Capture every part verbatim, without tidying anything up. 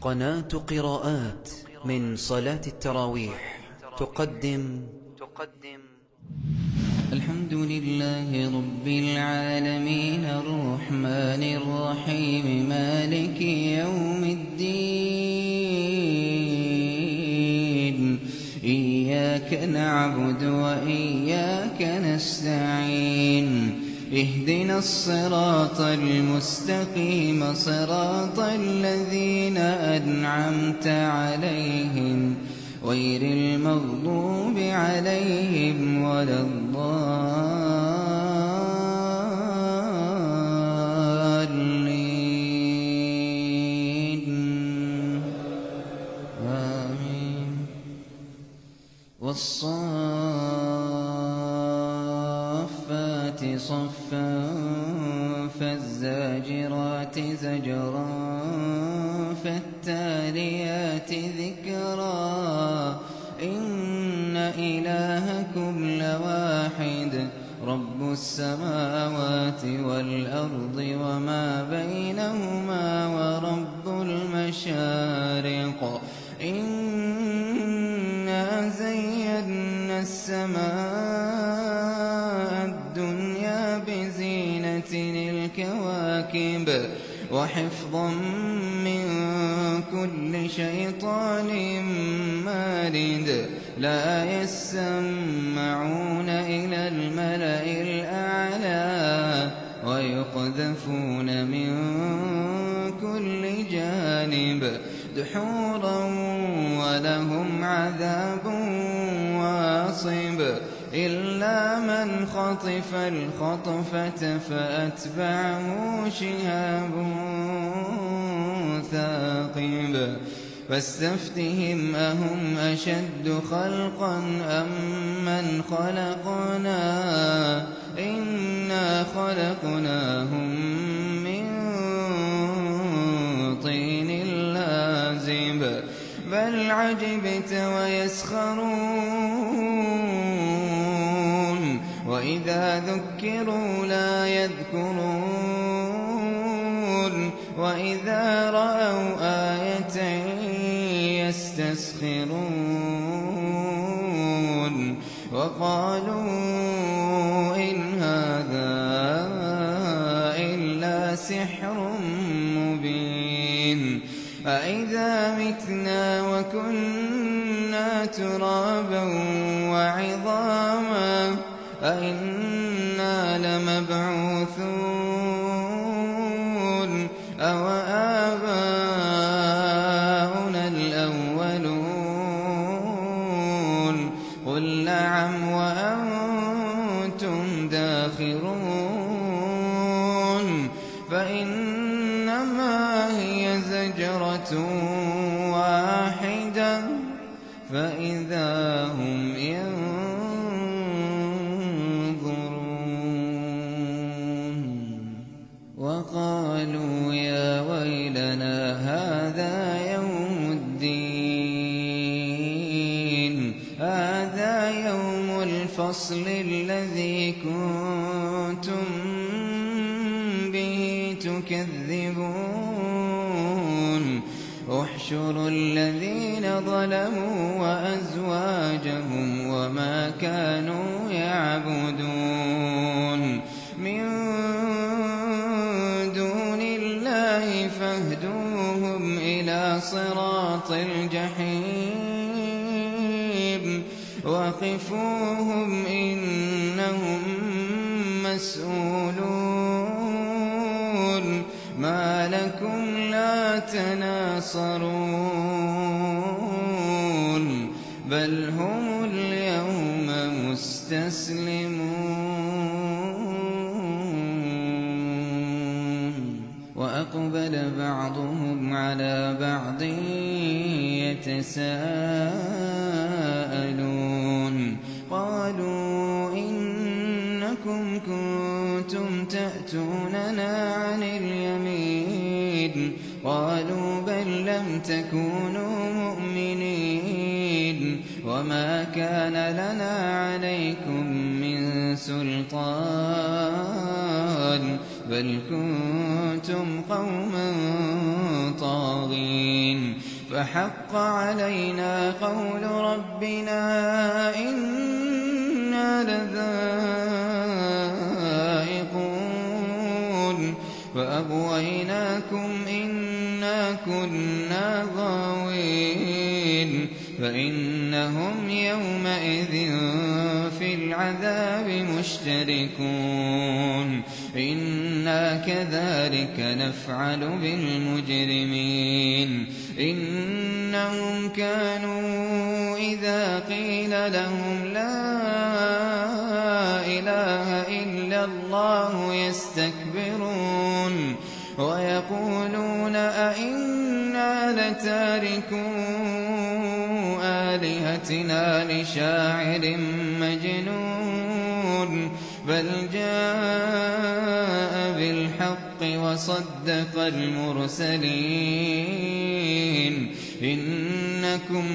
قناة قراءات من صلاة التراويح تقدم تقدم الحمد لله رب العالمين الرحمن الرحيم مالك يوم الدين إياك نعبد وإياك نستعين اهدنا الصراط المستقيم صراط الذين أنعمت عليهم غير المغضوب عليهم ولا الضالين آمين. والصافات صفا فالزاجرات زجرا فالتاليات ذكرا إن إلهكم لواحد رب السماوات والأرض وما بينهما ورب المشارق إنا زينا السماء الدنيا بزينة الكواكب وحفظا من كل شيطان مارد لا يسمعون إلى الملأ الأعلى ويقذفون من كل جانب دحورا ولهم عذاب واصب إلا من خطف الخطفة فأتبعه شهاب ثاقب فاستفتهم أهم أشد خلقا أم من خلقنا إنا خلقناهم من طين لازب بل عجبت ويسخرون وإذا ذكروا لا يذكرون وإذا رأوا آية يستسخرون وقالوا إن هذا إلا سحر مبين أإذا متنا وكنا ترابا وعظاما أإنا لمبعوثون أو آباؤنا الأولون قل نعم وأنتم داخرون فإنما هي زجرة واحدة فإذا هم وقالوا يا ويلنا هذا يوم الدين هذا يوم الفصل الذي كنتم به تكذبون احشروا الذين ظلموا وأزواجهم وما كانوا يعبدون من فاهدوهم إلى صراط الجحيم وقفوهم إنهم مسؤولون ما لكم لا تناصرون بل هم اليوم مستسلمون وأقبل بعضهم على بعض يتساءلون قالوا إنكم كنتم تأتوننا عن اليمين قالوا بل لم تكونوا مؤمنين وما كان لنا عليكم من سلطان بل كنتم قوما طاغين فحق علينا قول ربنا إنا لذائقون فأغويناكم إنا كنا غاوين فإنهم يومئذ في العذاب مشتركون إنا كذلك نفعل بالمجرمين إنهم كانوا إذا قيل لهم لا إله إلا الله يستكبرون ويقولون أئنا لتاركو آلهتنا لشاعر مجنون بل جاء بالحق وصدق المرسلين إنكم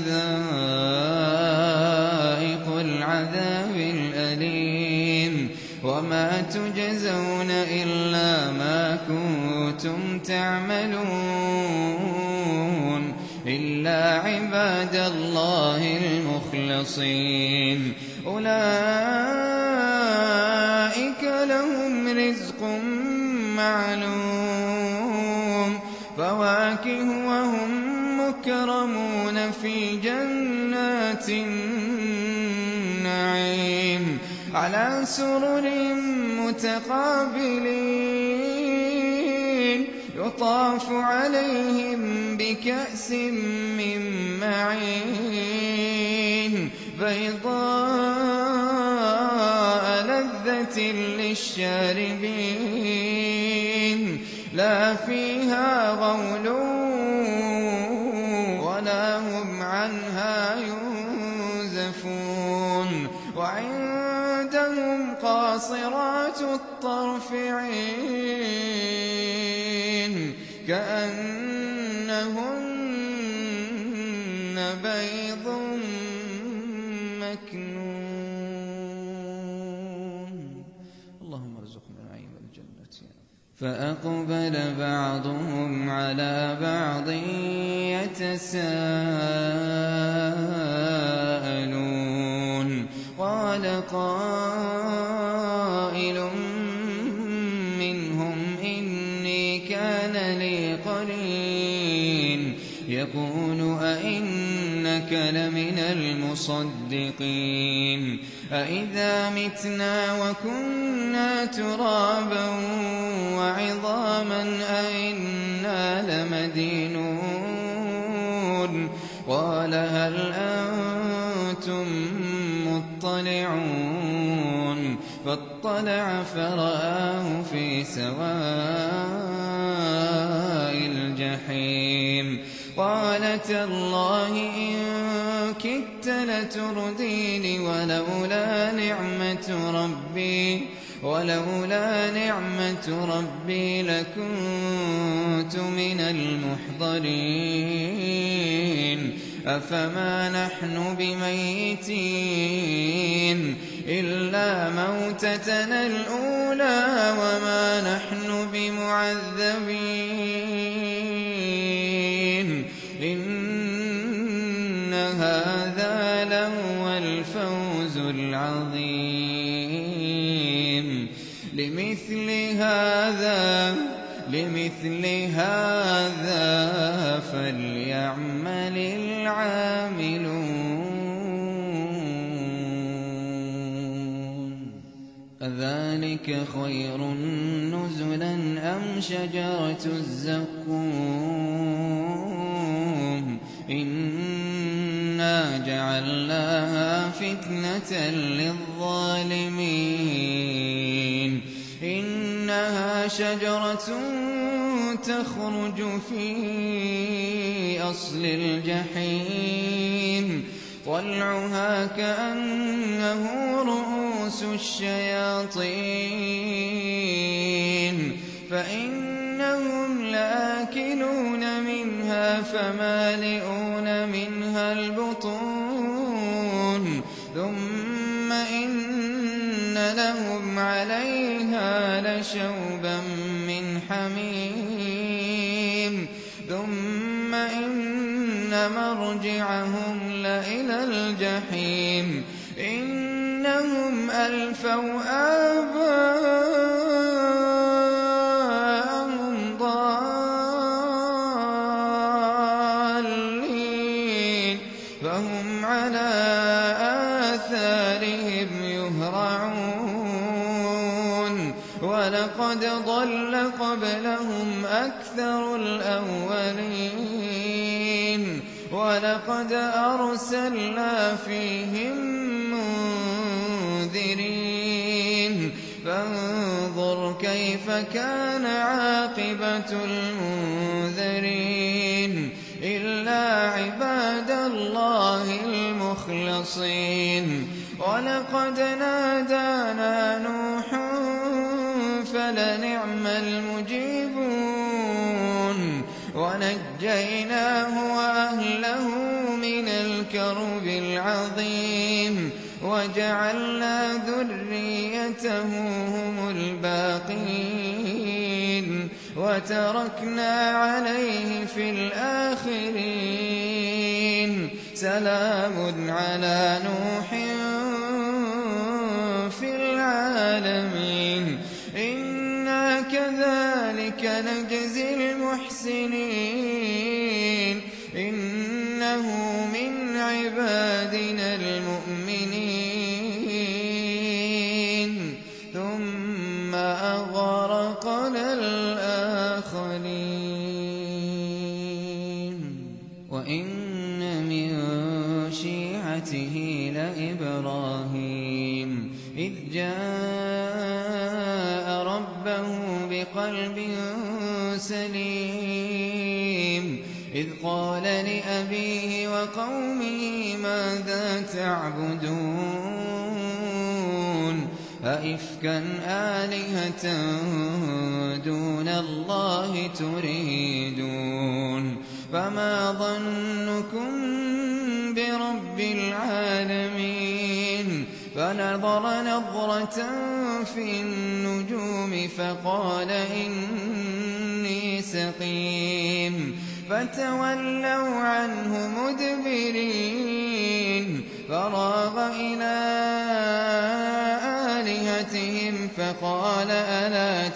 لذائق العذاب الأليم وما تجزون إلا ما كنتم تعملون إلا عباد الله المخلصين أولئك لهم رزق معلوم فواكه وهم مكرمون في جنات النعيم على سرر متقابلين يطاف عليهم بكأس من معين بيضاء لذة للشاربين لا فيها غول ولا هم عنها ينزفون وعندهم قاصرات الطرف عين كأنهن بيض مكنون اللهم ارزقنا نعيم الجنة فأقبل بعضهم على بعض يتساءلون قال قائل منهم إني كان لي قرين يقول أئنك لمن المصدقين أئذا متنا وكنا ترابا وعظاما أئنا لمدينون قال هل أنتم مطلعون فاطلع فرآه في سواء الجحيم قال تالله إن كدت لتردين ولولا نعمة ربي ولولا نعمة ربي لكنت من المحضرين أفما نحن بميتين إلا موتتنا الأولى وما نحن بمعذبين إن هذا لهو الفوز العظيم لمثل هذا لمثل هذا فليعمل العاملون أذلك خير نزلا أم شجرة الزقوم إنا جعلناها فتنة للظالمين إنها شجرة تخرج في أصل الجحيم طلعها كأنه رؤوس الشياطين فإنهم لآكلون منها فمالئون منها البطون ثم إن لهم عليها لشوبا من حميم ثم إن إن مرجعهم لإلى الجحيم إنهم ألفوا آباءهم ضالين فهم على آثارهم يهرعون ولقد ضل قبلهم أكثر الأولين ولقد أرسلنا فيهم منذرين فانظر كيف كان عاقبة المنذرين إلا عباد الله المخلصين ولقد نادانا نوح فلنعم المجيبون ونجيناه وأهله من الكرب العظيم وجعلنا ذريته هم الباقين وتركنا عليه في الآخرين سلام على نوح في العالمين إنا كذلك نجزي المحسنين إنه من عبادنا المؤمنين ثم أغرقنا الآخرين وإن من شيعته لإبراهيم إذ جاء ربه بقلب سليم إذ قال لأبيه وقومه ماذا تعبدون أئفكا آلهة دون الله تريدون فما ظنكم برب العالمين فنظر نظرة في النجوم فقال إني سقيم فتولوا عنه مدبرين فراغ إلى آلهتهم فقال ألا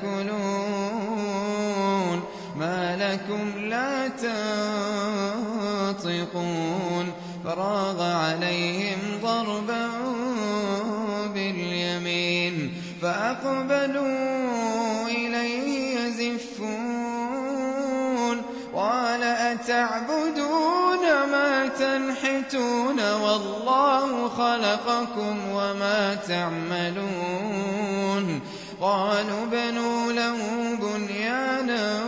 تأكلون ما لكم لا تنطقون فراغ عليهم ضربا باليمين فأقبلوا إليه يزفون قال أتعبدون ما تنحتون والله خلقكم وما تعملون قالوا بنوا له بنيانا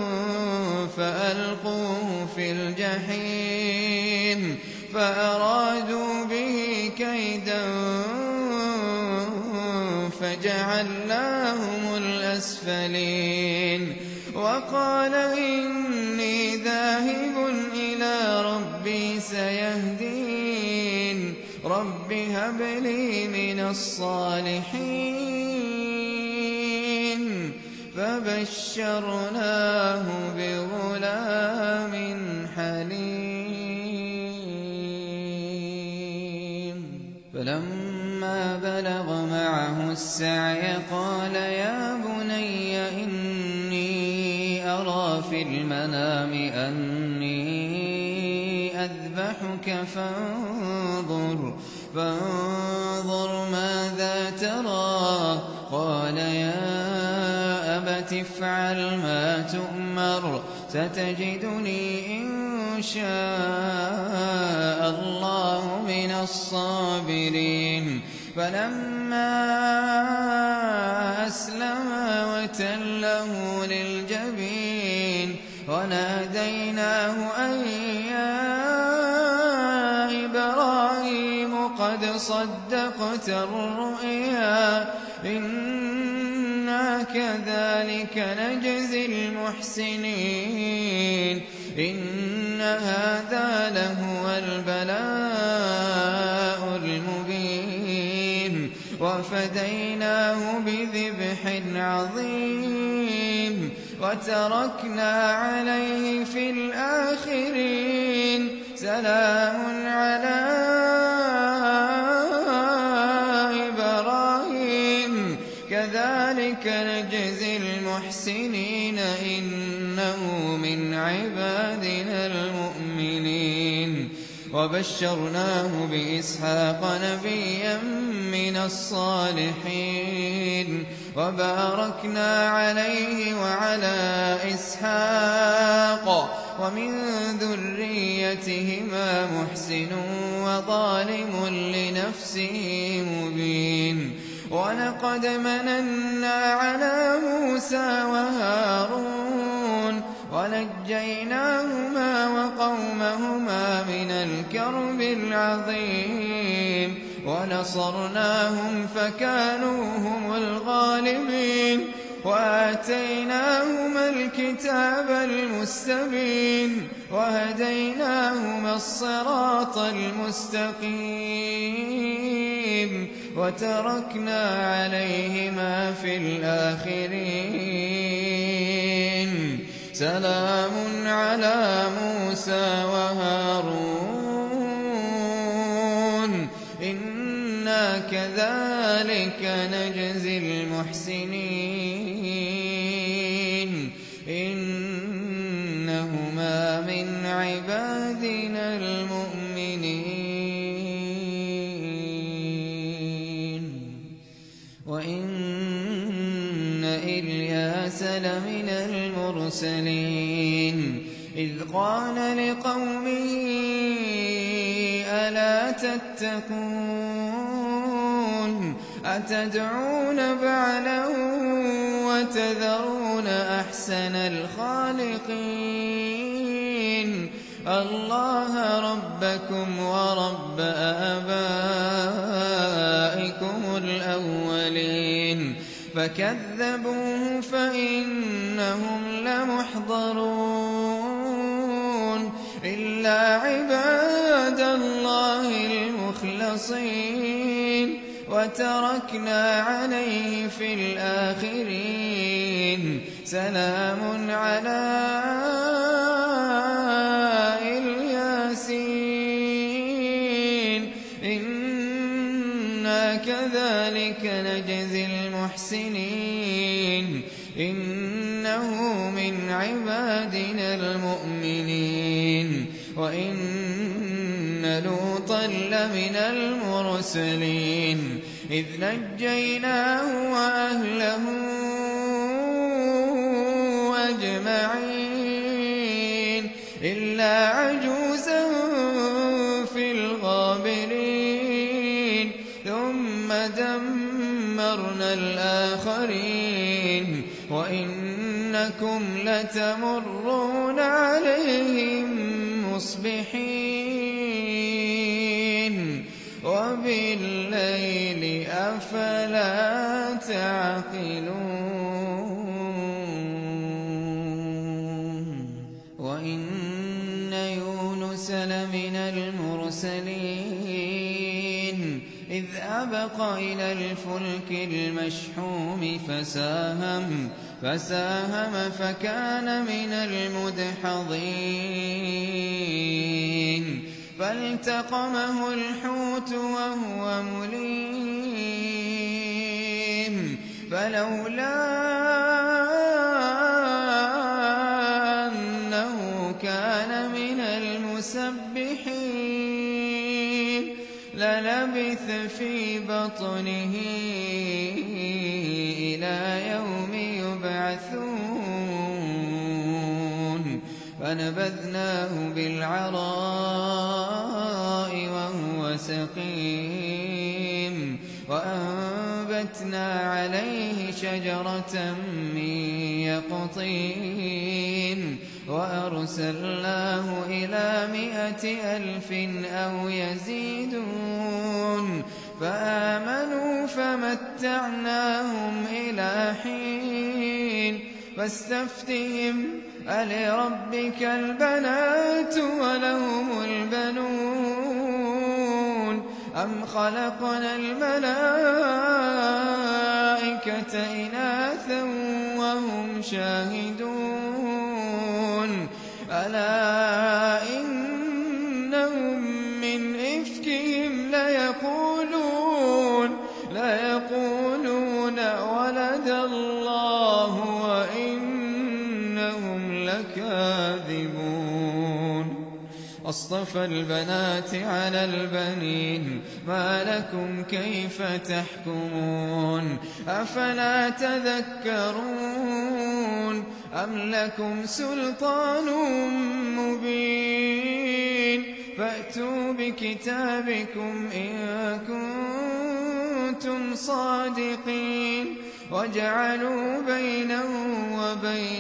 فألقوه في الجحيم فأرادوا به كيدا فجعلناهم الأسفلين وقال إني ذاهب إلى ربي سيهدين رب هب لي من الصالحين فبشرناه بغلام حليم فلما بلغ معه السعي قال يا بني إني أرى في المنام أني أذبحك فانظر فانظر ماذا ترى قال يا أبت افعل ما تؤمر ستجدني إن شاء الله من الصابرين فلما أسلما وتله للجبين وناديناه أن يا إبراهيم قد صدقت الرؤيا إنا كذلك نجزي المحسنين إن هذا لهو البلاء المبين وفديناه بذبح عظيم وتركنا عليه في الآخرين سلام على إبراهيم كذلك نجزي المحسنين إنه من عبادنا المؤمنين وبشرناه بإسحاق نبيا من الصالحين وباركنا عليه وعلى إسحاق ومن ذريتهما محسن وظالم لنفسه مبين ولقد مننا على موسى وهارون ونجيناهما وقومهما من الكرب العظيم ونصرناهم فكانوا هم الغالبين وآتيناهما الكتاب المستبين وهديناهما الصراط المستقيم وتركنا عليهما في الآخرين سلام على موسى وهارون إنا كذلك نجزي المحسنين إنهما من عبادنا المؤمنين وإن إلياس لمن المرسلين إذ قال لقومه ألا تتقون أتدعون بعلا وتذرون أحسن الخالقين الله ربكم ورب آبائكم الأولين فكذبوه فإنهم لمحضرون إلا عباد الله المخلصين وتركنا عليه في الآخرين سلام على الياسين إنا كذلك نجزي المحسنين إنه من عبادنا المؤمنين وإن لوطا لمن المرسلين إذ نجيناه وأهله أجمعين إلا عجوزا في الغابرين ثم دمرنا الآخرين وإنكم لتمرون عليهم مصبحين وبالليل أفلا تعقلون وإن يونس لمن المرسلين إذ أبق إلى الفلك المشحوم فساهم فساهم فكان من المدحضين فالتقمه الحوت وهو مليم فلولا أنه كان من المسبحين للبث في بطنه إلى يوم يبعثون فنبذناه بالعراء وهو سقيم وأنبتنا عليه شجرة من يقطين وأرسلناه إلى مائة ألف أو يزيدون فآمنوا فمتعناهم إلى حين فاستفتهم ألربك البنات ولهم البنون أم خلقنا الملائكة إناثا وهم شاهدون ألا إنهم لكاذبون أصطفى البنات على البنين ما لكم كيف تحكمون أفلا تذكرون أم لكم سلطان مبين فأتوا بكتابكم إن كنتم صادقين وجعلوا بينه وبين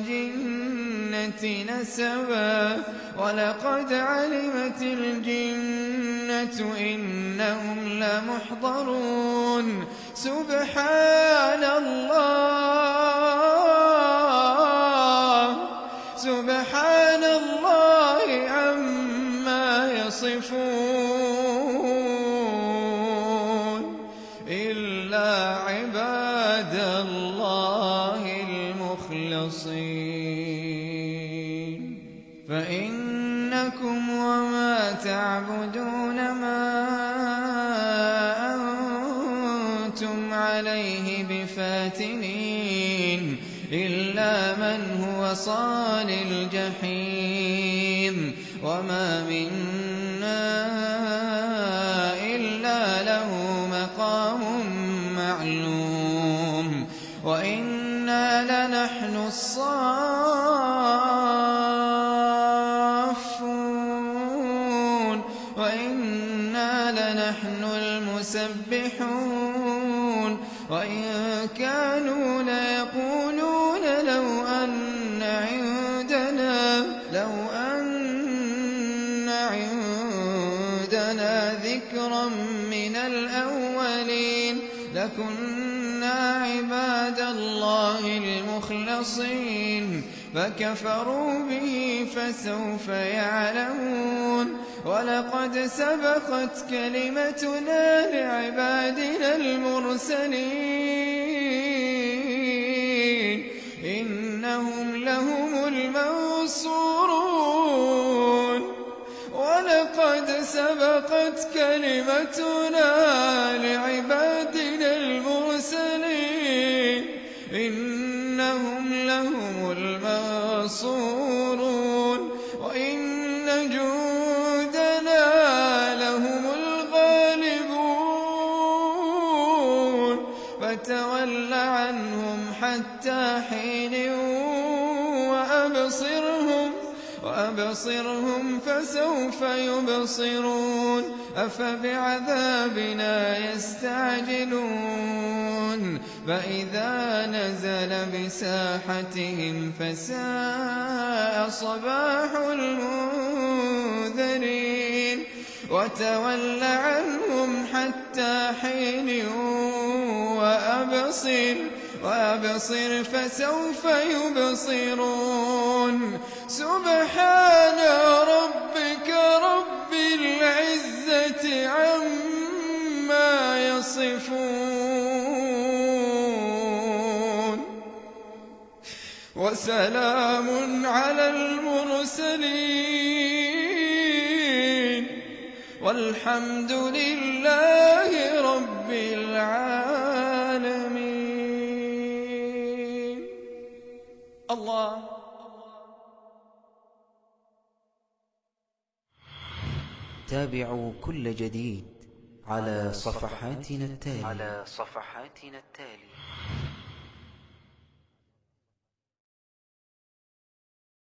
الجنة نسبا ولقد علمت الجنة إنهم لمحضرون سبحان الله سبحان الله عما يصفون إلا عباد الله المخلصين فإنكم وما تعبدون ما أنتم عليه بفاتنين إلا من هو صال الجحيم وما منا إلا له مقام معلوم وإنا لنحن الصافون وإنا لنحن المسبحون وإن كانوا ليقولون لو أن عندنا لو أن عندنا ذكرا من الأولين لكنا عباد الله المخلصين فكفروا به فسوف يعلمون ولقد سبقت كلمتنا لعبادنا المرسلين إنهم لهم المنصورون ولقد سبقت كلمتنا لعبادنا المرسلين إنهم لهم المنصورون وإن جندنا لهم الغالبون فتول عنهم حتى حين وأبصرهم وأبصرهم فسوف يبصرون أفبعذابنا يستعجلون فإذا نزل بساحتهم فساء صباح المنذرين وتول عنهم حتى حين وأبصر وأبصر فسوف يبصرون سبحان ربك رب العزة عما يصفون وسلام على المرسلين والحمد لله رب العالمين. الله. تابعوا كل جديد على صفحاتنا التالية على صفحاتنا التالية